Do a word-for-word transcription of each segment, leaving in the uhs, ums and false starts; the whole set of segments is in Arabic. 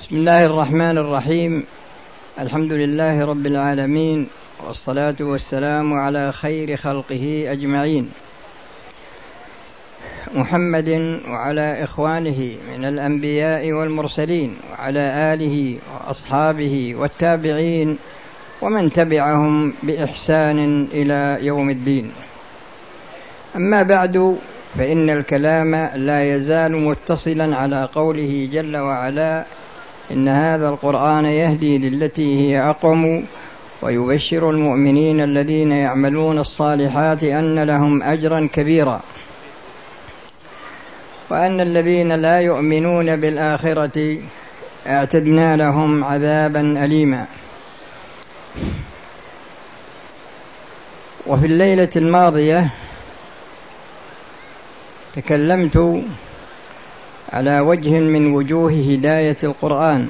بسم الله الرحمن الرحيم. الحمد لله رب العالمين، والصلاة والسلام على خير خلقه أجمعين، محمد وعلى إخوانه من الأنبياء والمرسلين، وعلى آله وأصحابه والتابعين ومن تبعهم بإحسان إلى يوم الدين. أما بعد، فإن الكلام لا يزال متصلا على قوله جل وعلا: إن هذا القرآن يهدي للتي هي أقوم ويبشر المؤمنين الذين يعملون الصالحات أن لهم أجرا كبيرا، وأن الذين لا يؤمنون بالآخرة اعتدنا لهم عذابا أليما. وفي الليلة الماضية تكلمت على وجه من وجوه هداية القرآن،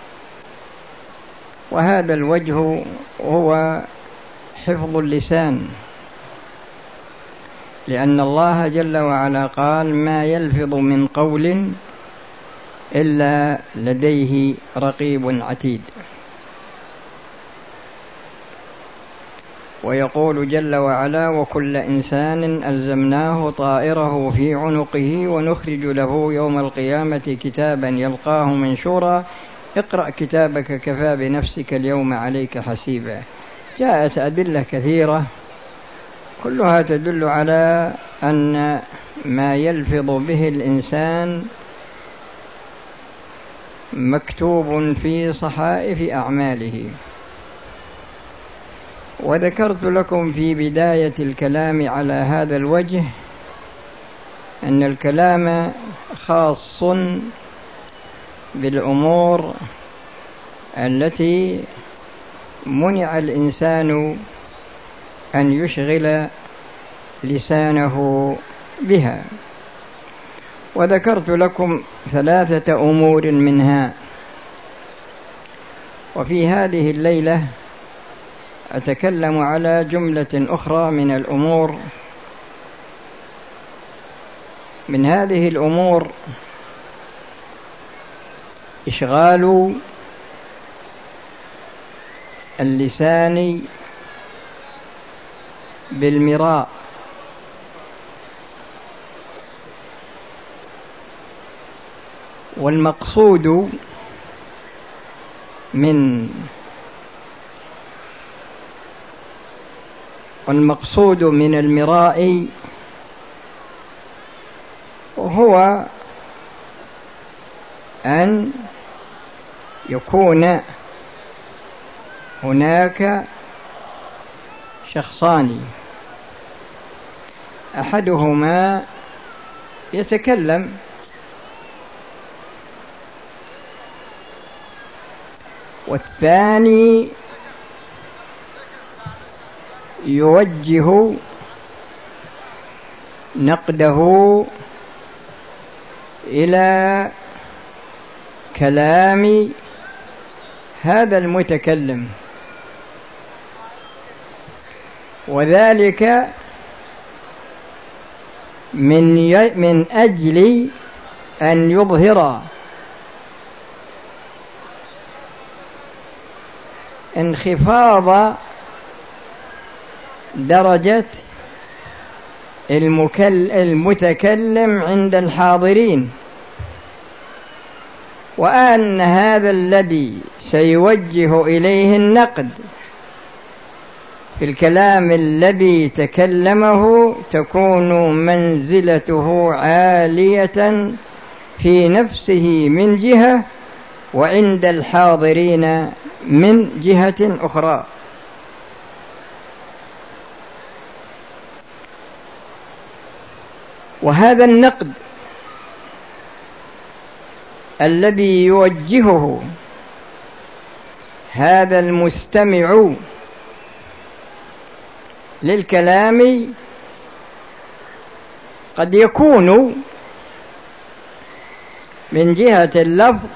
وهذا الوجه هو حفظ اللسان، لأن الله جل وعلا قال: ما يلفظ من قول إلا لديه رقيب عتيد. ويقول جل وعلا: وكل إنسان ألزمناه طائره في عنقه ونخرج له يوم القيامة كتابا يلقاه منشورا اقرأ كتابك كفى بنفسك اليوم عليك حسيبا. جاءت أدلة كثيرة كلها تدل على أن ما يلفظ به الإنسان مكتوب في صحائف أعماله. وذكرت لكم في بداية الكلام على هذا الوجه أن الكلام خاص بالأمور التي منع الإنسان أن يشغل لسانه بها، وذكرت لكم ثلاثة أمور منها. وفي هذه الليلة أتكلم على جملة أخرى من الأمور. من هذه الأمور إشغال اللسان بالمراء، والمقصود من والمقصود من المراء هو أن يكون هناك شخصان، أحدهما يتكلم والثاني يوجه نقده إلى كلام هذا المتكلم، وذلك من من أجل أن يظهر انخفاض درجة المتكلم عند الحاضرين، وأن هذا الذي سيوجه إليه النقد في الكلام الذي تكلمه تكون منزلته عالية في نفسه من جهة، وعند الحاضرين من جهة أخرى. وهذا النقد الذي يوجهه هذا المستمع للكلام قد يكون من جهة اللفظ،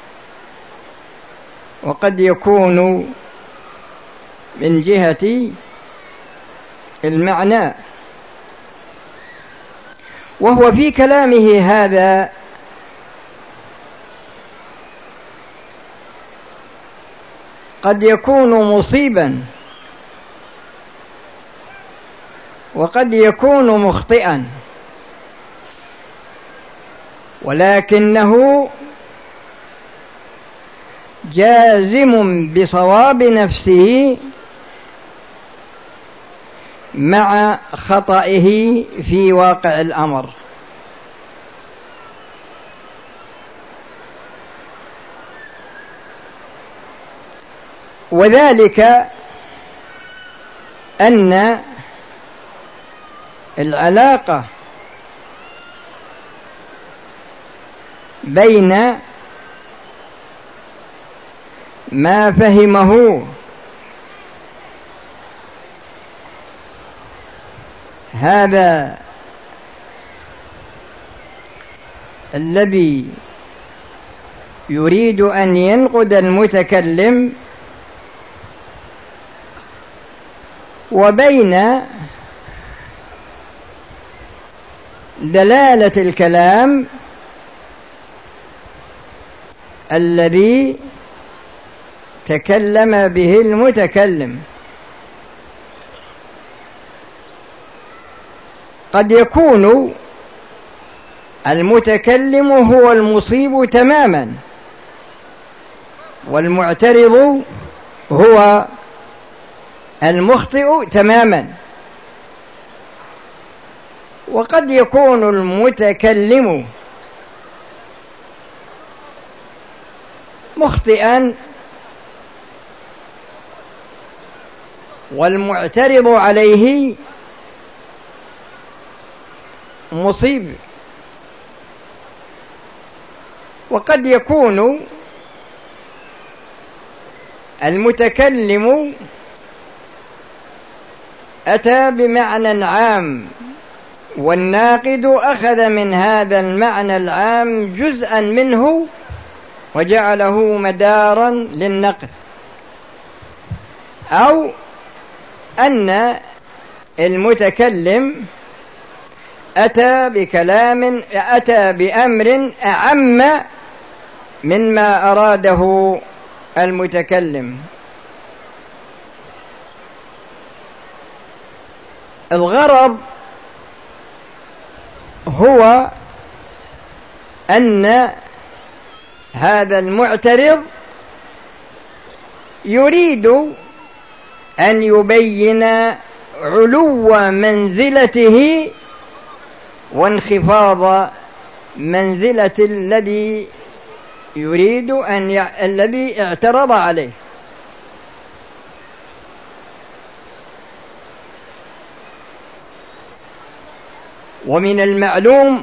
وقد يكون من جهة المعنى. وهو في كلامه هذا قد يكون مصيبا وقد يكون مخطئا، ولكنه جازم بصواب نفسه مع خطئه في واقع الأمر. وذلك أن العلاقة بين ما فهمه هذا الذي يريد أن ينقد المتكلم وبين دلالة الكلام الذي تكلم به المتكلم. قد يكون المتكلم هو المصيب تماما والمعترض هو المخطئ تماما، وقد يكون المتكلم مخطئا والمعترض عليه مصيب، وقد يكون المتكلم أتى بمعنى عام والناقد أخذ من هذا المعنى العام جزءا منه وجعله مدارا للنقد، أو أن المتكلم أتى بكلام أتى بأمر أعم مما أراده المتكلم. الغرض هو أن هذا المعترض يريد أن يبين علو منزلته وانخفاض منزلة الذي يريد أن ي... الذي اعترض عليه. ومن المعلوم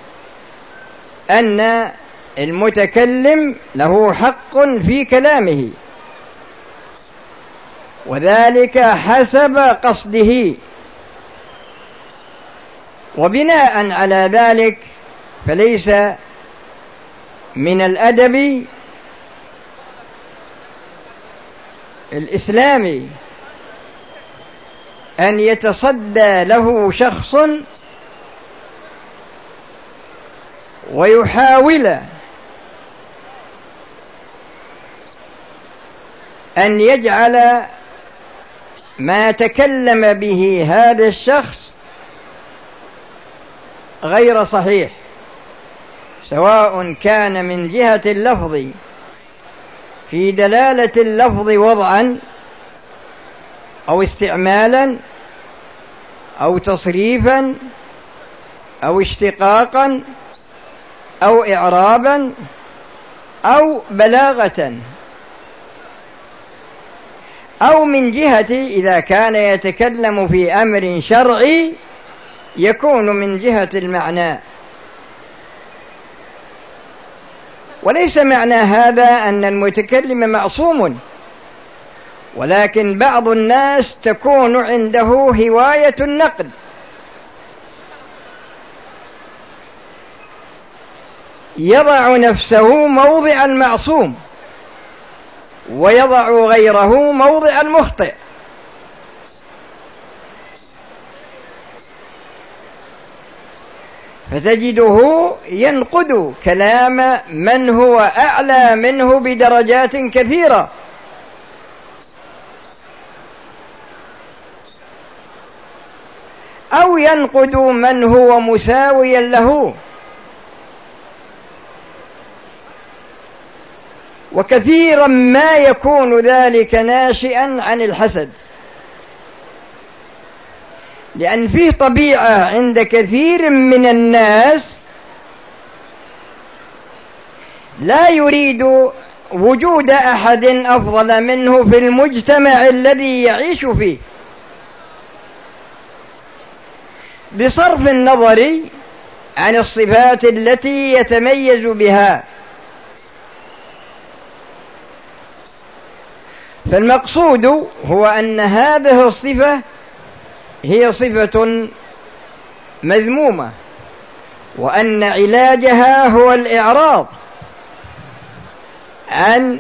أن المتكلم له حق في كلامه، وذلك حسب قصده، وبناء على ذلك فليس من الأدب الإسلامي أن يتصدى له شخص ويحاول أن يجعل ما تكلم به هذا الشخص غير صحيح، سواء كان من جهة اللفظ في دلالة اللفظ وضعا أو استعمالا أو تصريفا أو اشتقاقا أو إعرابا أو بلاغة، أو من جهة إذا كان يتكلم في أمر شرعي يكون من جهة المعنى. وليس معنى هذا أن المتكلم معصوم، ولكن بعض الناس تكون عنده هواية النقد، يضع نفسه موضع المعصوم ويضع غيره موضع المخطئ، فتجده ينقد كلام من هو أعلى منه بدرجات كثيرة، أو ينقد من هو مساويا له. وكثيرا ما يكون ذلك ناشئا عن الحسد، لأن فيه طبيعة عند كثير من الناس لا يريد وجود أحد أفضل منه في المجتمع الذي يعيش فيه، بصرف النظر عن الصفات التي يتميز بها. فالمقصود هو أن هذه الصفة هي صفة مذمومة، وأن علاجها هو الإعراض عن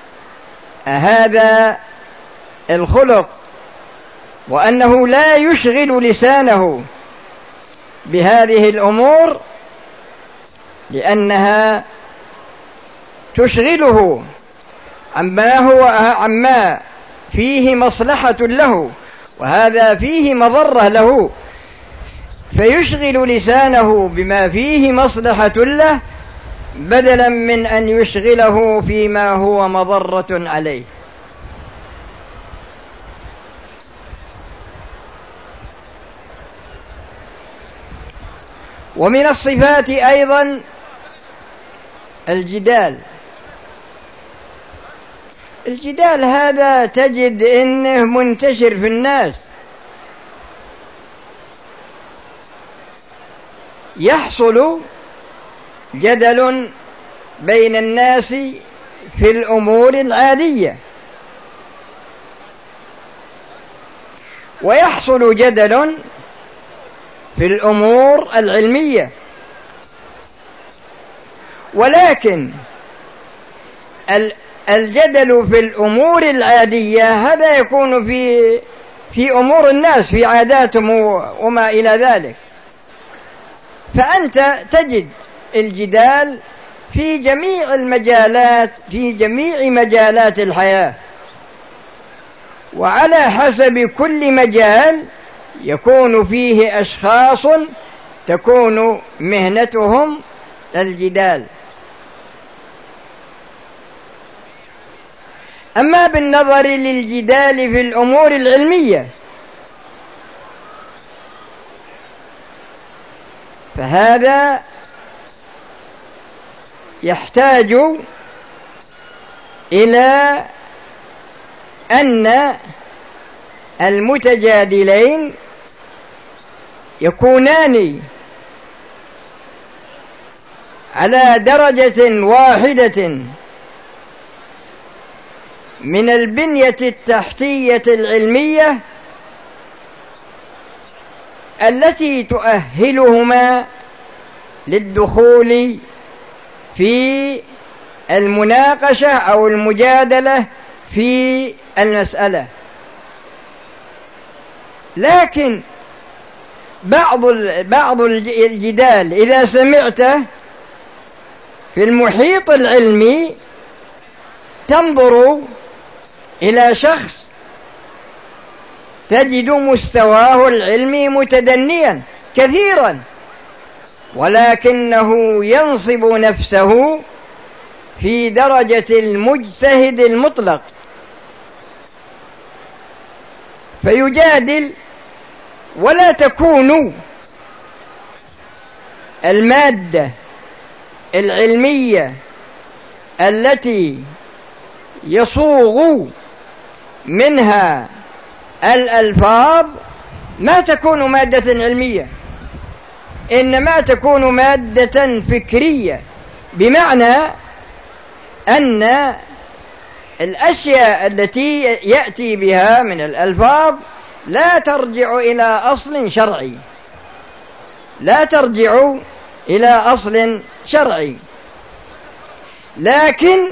هذا الخلق، وأنه لا يشغل لسانه بهذه الأمور لأنها تشغله عما هو عما فيه مصلحة له، وهذا فيه مضرة له، فيشغل لسانه بما فيه مصلحة له بدلا من أن يشغله فيما هو مضرة عليه. ومن الصفات أيضا الجدال. الجدال هذا تجد إنه منتشر في الناس، يحصل جدل بين الناس في الأمور العادية، ويحصل جدل في الأمور العلمية، ولكن الجدل في الأمور العادية هذا يكون في في أمور الناس، في عاداتهم وما إلى ذلك. فأنت تجد الجدال في جميع المجالات، في جميع مجالات الحياة، وعلى حسب كل مجال يكون فيه أشخاص تكون مهنتهم الجدال. أما بالنظر للجدال في الأمور العلمية فهذا يحتاج إلى أن المتجادلين يكونان على درجة واحدة من البنية التحتية العلمية التي تؤهلهما للدخول في المناقشة أو المجادلة في المسألة. لكن بعض بعض الجدال إذا سمعته في المحيط العلمي تنظر إلى شخص تجد مستواه العلمي متدنيا كثيرا، ولكنه ينصب نفسه في درجة المجتهد المطلق، فيجادل، ولا تكون المادة العلمية التي يصوغ منها الألفاظ ما تكون مادة علمية، إنما تكون مادة فكرية، بمعنى أن الأشياء التي يأتي بها من الألفاظ لا ترجع إلى أصل شرعي، لا ترجع إلى أصل شرعي، لكن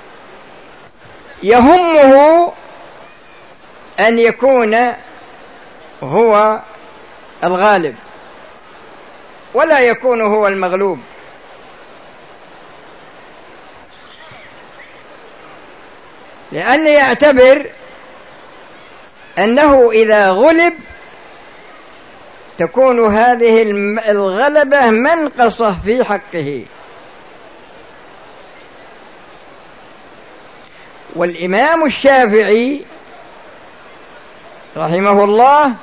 يهمه أن يكون هو الغالب ولا يكون هو المغلوب. لأنه يعتبر أنه إذا غلب تكون هذه الغلبة منقصة في حقه. والإمام الشافعي رحمه الله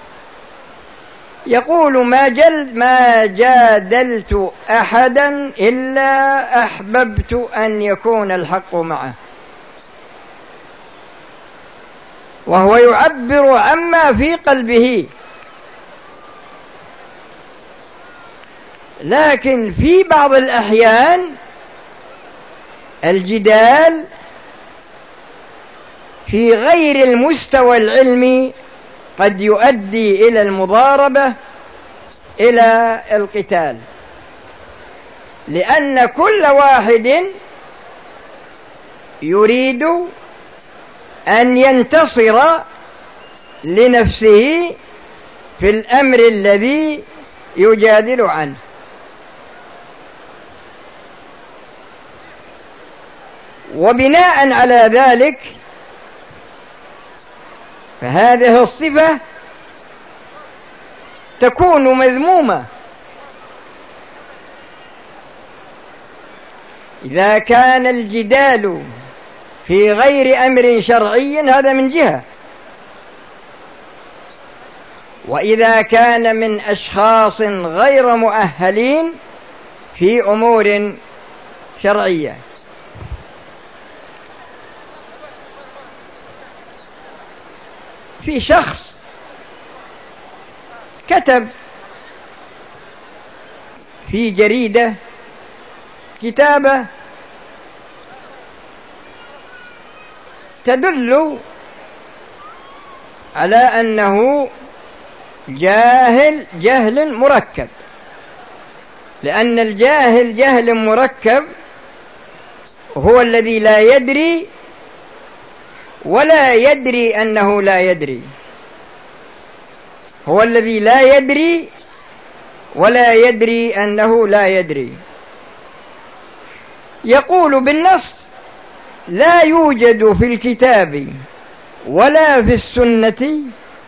يقول: ما, جل ما جادلت أحدا إلا أحببت أن يكون الحق معه، وهو يعبر عما في قلبه. لكن في بعض الأحيان الجدال في غير المستوى العلمي قد يؤدي إلى المضاربة، إلى القتال، لأن كل واحد يريد أن ينتصر لنفسه في الأمر الذي يجادل عنه. وبناء على ذلك فهذه الصفة تكون مذمومة إذا كان الجدال في غير أمر شرعي، هذا من جهة، وإذا كان من أشخاص غير مؤهلين في أمور شرعية. في شخص كتب في جريدة كتابة تدل على أنه جاهل جهل مركب، لأن الجاهل جهل مركب هو الذي لا يدري ولا يدري أنه لا يدري، هو الذي لا يدري ولا يدري أنه لا يدري. يقول بالنص: لا يوجد في الكتاب ولا في السنة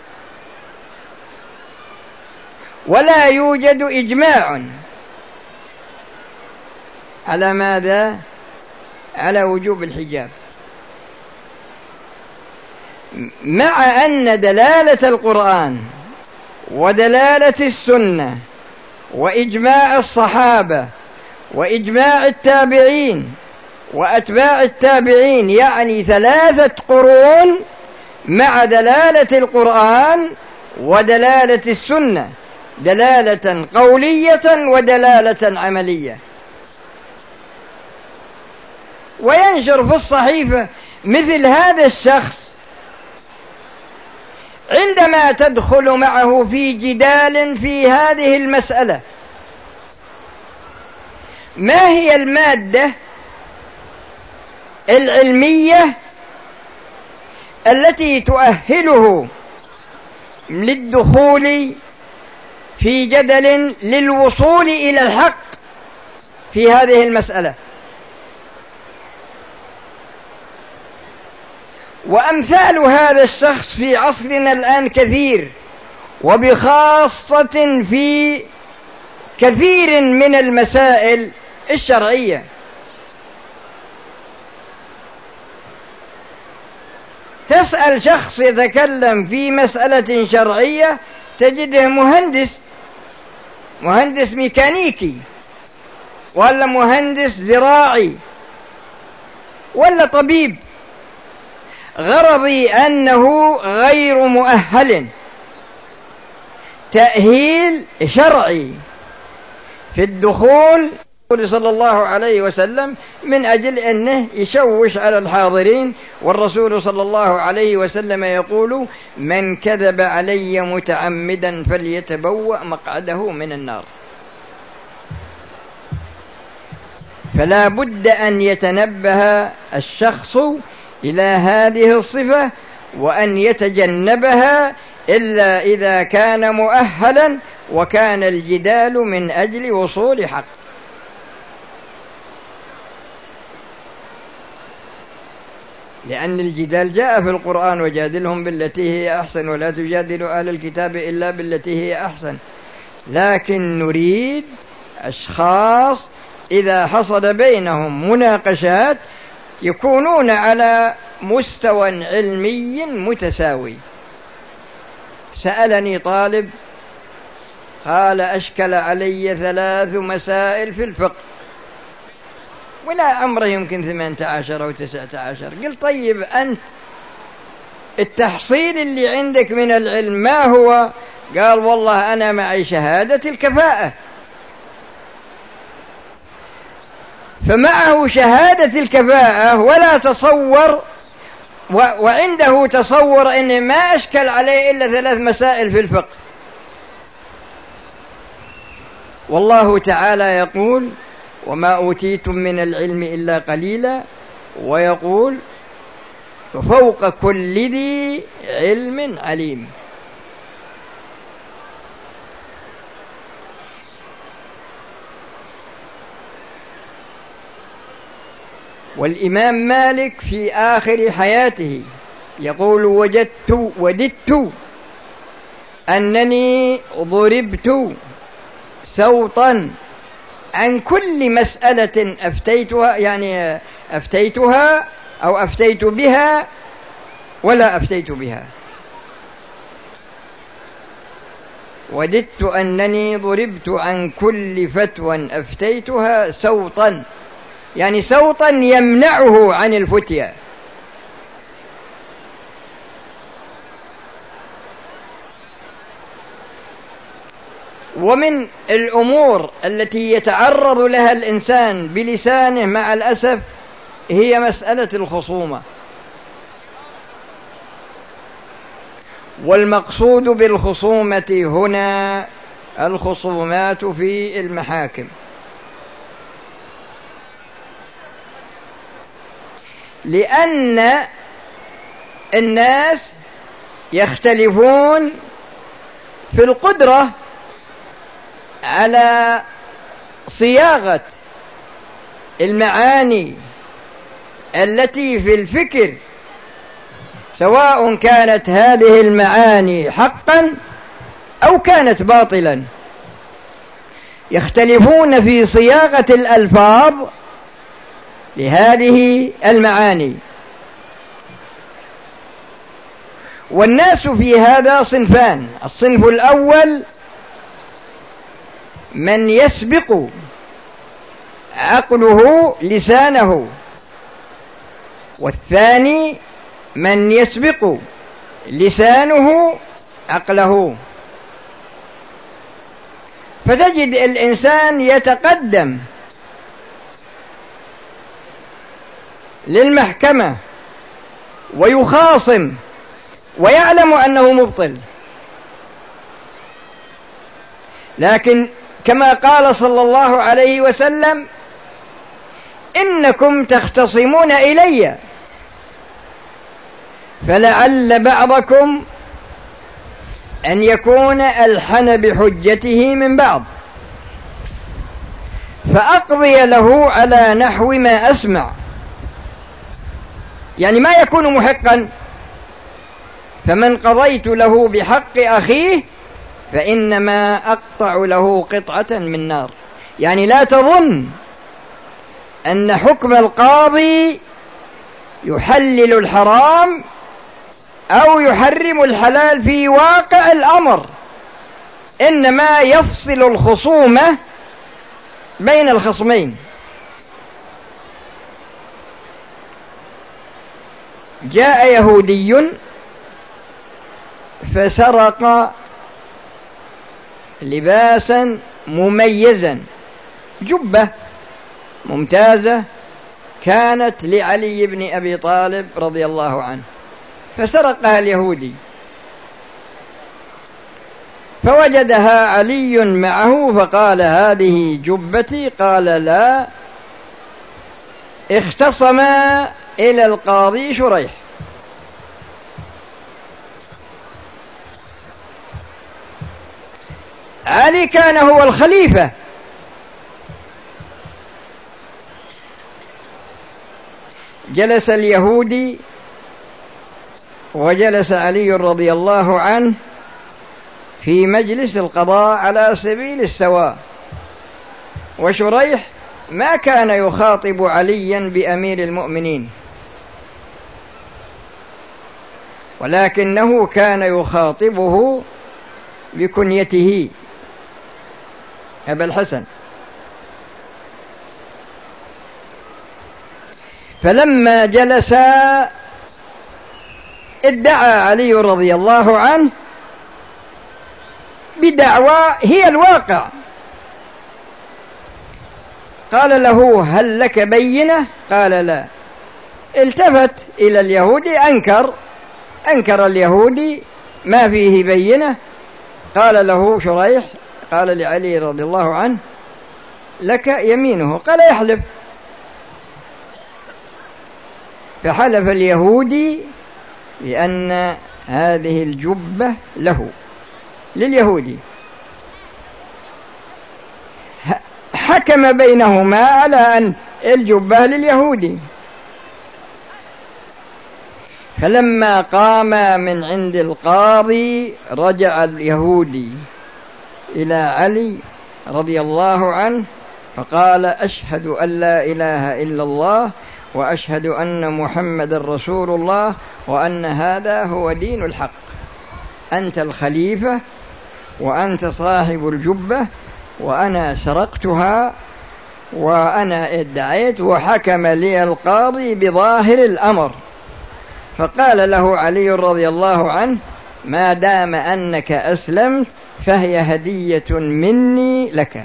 ولا يوجد إجماع على ماذا؟ على وجوب الحجاب، مع أن دلالة القرآن ودلالة السنة وإجماع الصحابة وإجماع التابعين وأتباع التابعين، يعني ثلاثة قرون، مع دلالة القرآن ودلالة السنة، دلالة قولية ودلالة عملية. وينشر في الصحيفة مثل هذا الشخص عندما تدخل معه في جدال في هذه المسألة: ما هي المادة العلمية التي تؤهله للدخول في جدل للوصول إلى الحق في هذه المسألة؟ وأمثال هذا الشخص في عصرنا الآن كثير، وبخاصة في كثير من المسائل الشرعية. تسأل شخص يتكلم في مسألة شرعية تجده مهندس، مهندس ميكانيكي، ولا مهندس زراعي، ولا طبيب، غرضي أنه غير مؤهل تأهيل شرعي في الدخول صلى الله عليه وسلم، من أجل أنه يشوش على الحاضرين. والرسول صلى الله عليه وسلم يقول: من كذب علي متعمدا فليتبوأ مقعده من النار. فلا بد أن يتنبه الشخص إلى هذه الصفة وأن يتجنبها إلا إذا كان مؤهلا وكان الجدال من أجل وصول حق. لأن الجدال جاء في القرآن: وجادلهم بالتي هي أحسن ولا تجادلوا أهل الكتاب إلا بالتي هي أحسن. لكن نريد أشخاص إذا حصل بينهم مناقشات يكونون على مستوى علمي متساوي. سألني طالب قال: أشكل علي ثلاث مسائل في الفقه، ولا عمره يمكن ثمانية عشر أو تسعة عشر. قلت: طيب أنت التحصيل اللي عندك من العلم ما هو؟ قال: والله أنا معي شهادة الكفاءة. فمعه شهادة الكفاءة ولا تصور وعنده تصور إن ما أشكل عليه إلا ثلاث مسائل في الفقه. والله تعالى يقول: وما أوتيتم من العلم إلا قليلا، ويقول: فوق كل ذي علم عليم. والإمام مالك في آخر حياته يقول: وجدت وددت أنني ضربت سوطا عن كل مسألة أفتيتها، يعني أفتيتها أو أفتيت بها ولا أفتيت بها. وددت أنني ضربت عن كل فتوى أفتيتها سوطا، يعني سوطا يمنعه عن الفتيا. ومن الأمور التي يتعرض لها الإنسان بلسانه مع الأسف هي مسألة الخصومة. والمقصود بالخصومة هنا الخصومات في المحاكم، لأن الناس يختلفون في القدرة على صياغة المعاني التي في الفكر، سواء كانت هذه المعاني حقا أو كانت باطلا. يختلفون في صياغة الألفاظ لهذه المعاني. والناس في هذا صنفان: الصنف الأول من يسبق عقله لسانه، والثاني من يسبق لسانه عقله. فتجد الإنسان يتقدم للمحكمة ويخاصم ويعلم أنه مبطل، لكن كما قال صلى الله عليه وسلم: إنكم تختصمون إلي فلعل بعضكم أن يكون ألحن بحجته من بعض، فأقضي له على نحو ما أسمع. يعني ما يكون محقا. فمن قضيت له بحق أخيه فإنما أقطع له قطعة من نار. يعني لا تظن أن حكم القاضي يحلل الحرام أو يحرم الحلال في واقع الأمر، إنما يفصل الخصومة بين الخصمين. جاء يهودي فسرق لباسا مميزا، جبة ممتازة كانت لعلي بن أبي طالب رضي الله عنه، فسرقها اليهودي فوجدها علي معه فقال: هذه جبتي. قال: لا. اختصم إلى القاضي شريح. علي كان هو الخليفة، جلس اليهودي وجلس علي رضي الله عنه في مجلس القضاء على سبيل السواء، وشريح ما كان يخاطب عليا بأمير المؤمنين، ولكنه كان يخاطبه بكنيته أبا الحسن. فلما جلس ادعى علي رضي الله عنه بدعوى هي الواقع. قال له: هل لك بينة؟ قال: لا. التفت إلى اليهودي أنكر أنكر اليهودي ما فيه بينة. قال له شريح، قال لعلي رضي الله عنه: لك يمينه. قال: يحلف. فحلف اليهودي بأن هذه الجبة له، لليهودي. حكم بينهما على أن الجبة لليهودي. فلما قام من عند القاضي رجع اليهودي إلى علي رضي الله عنه فقال: أشهد أن لا إله إلا الله وأشهد أن محمد رسول الله وأن هذا هو دين الحق. أنت الخليفة وأنت صاحب الجبة، وأنا سرقتها وأنا ادعيت، وحكم لي القاضي بظاهر الأمر. فقال له علي رضي الله عنه: ما دام أنك أسلمت فهي هدية مني لك.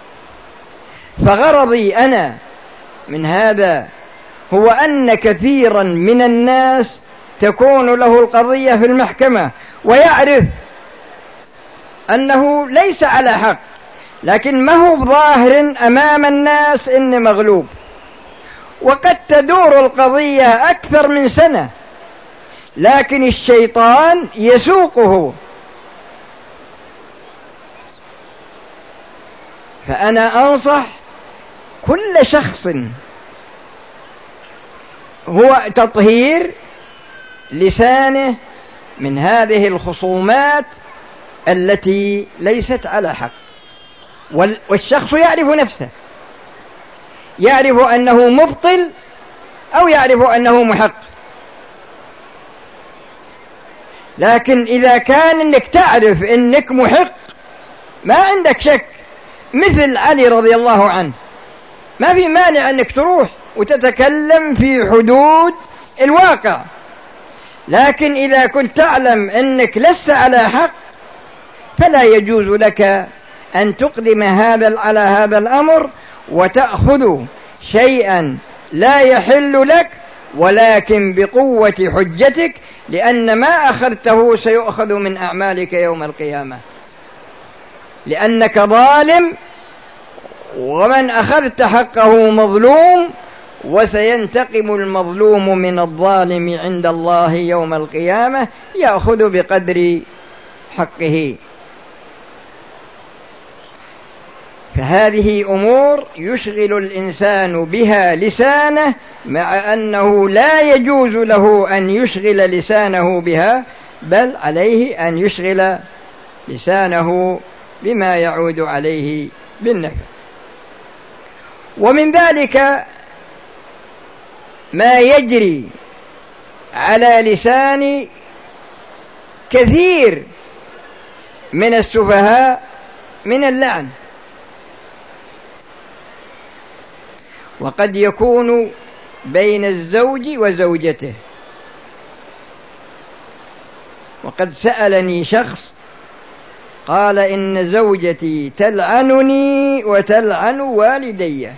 فغرضي أنا من هذا هو أن كثيرا من الناس تكون له القضية في المحكمة ويعرف أنه ليس على حق، لكن ما هو ظاهر أمام الناس إن مغلوب، وقد تدور القضية أكثر من سنة، لكن الشيطان يسوقه. فأنا أنصح كل شخص هو تطهير لسانه من هذه الخصومات التي ليست على حق. والشخص يعرف نفسه، يعرف أنه مبطل أو يعرف أنه محق. لكن إذا كان أنك تعرف أنك محق ما عندك شك، مثل علي رضي الله عنه، ما في مانع أنك تروح وتتكلم في حدود الواقع. لكن إذا كنت تعلم أنك لست على حق فلا يجوز لك أن تقدم هذا على هذا الأمر وتأخذ شيئا لا يحل لك، ولكن بقوة حجتك، لأن ما أخذته سيؤخذ من أعمالك يوم القيامة، لأنك ظالم، ومن أخذت حقه مظلوم، وسينتقم المظلوم من الظالم عند الله يوم القيامة، يأخذ بقدر حقه. فهذه أمور يشغل الإنسان بها لسانه، مع أنه لا يجوز له أن يشغل لسانه بها، بل عليه أن يشغل لسانه بما يعود عليه بالنفع. ومن ذلك ما يجري على لسان كثير من السفهاء من اللعن، وقد يكون بين الزوج وزوجته. وقد سألني شخص قال: إن زوجتي تلعنني وتلعن والدي.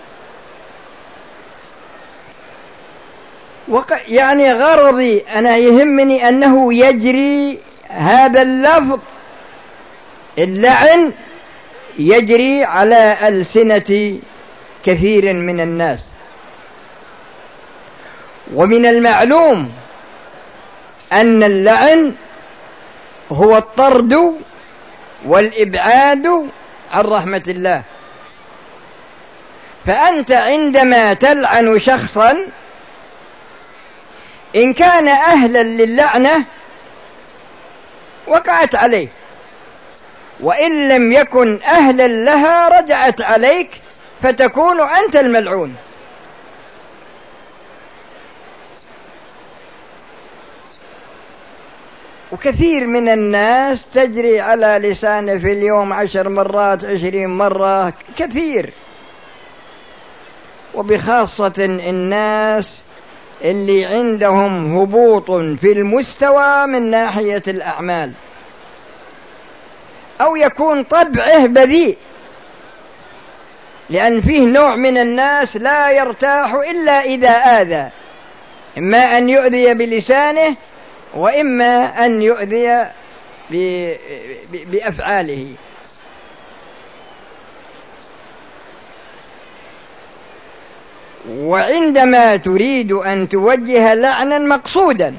يعني غرضي أنا يهمني أنه يجري هذا اللفظ اللعن يجري على ألسنة كثير من الناس. ومن المعلوم أن اللعن هو الطرد والإبعاد عن رحمة الله. فأنت عندما تلعن شخصا إن كان أهلا للعنة وقعت عليه، وإن لم يكن أهلا لها رجعت عليك، فتكون أنت الملعون. وكثير من الناس تجري على لسانه في اليوم عشر مرات عشرين مرة، كثير، وبخاصة الناس اللي عندهم هبوط في المستوى من ناحية الأعمال، أو يكون طبعه بذيء، لأن فيه نوع من الناس لا يرتاح إلا إذا آذى، إما أن يؤذي بلسانه وإما أن يؤذي بأفعاله. وعندما تريد أن توجه لعنا مقصودا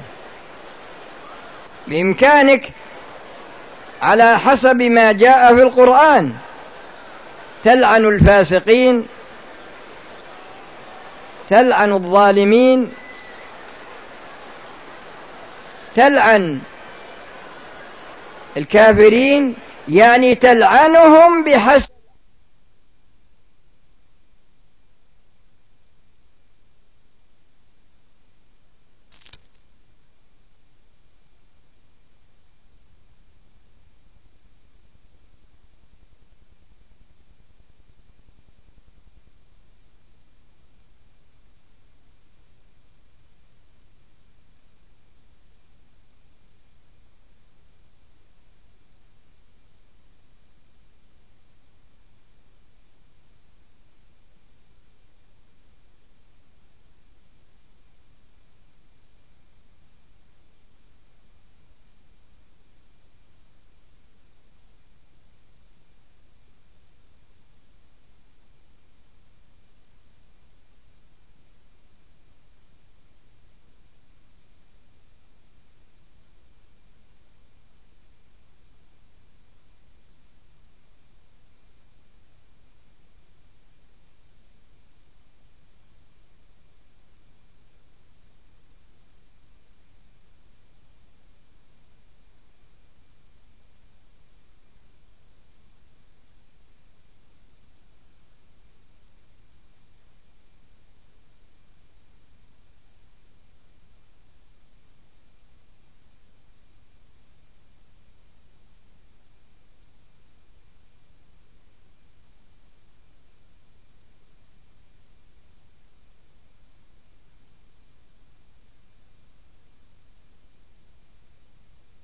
بإمكانك على حسب ما جاء في القرآن تلعن الفاسقين، تلعن الظالمين، تلعن الكافرين، يعني تلعنهم بحسب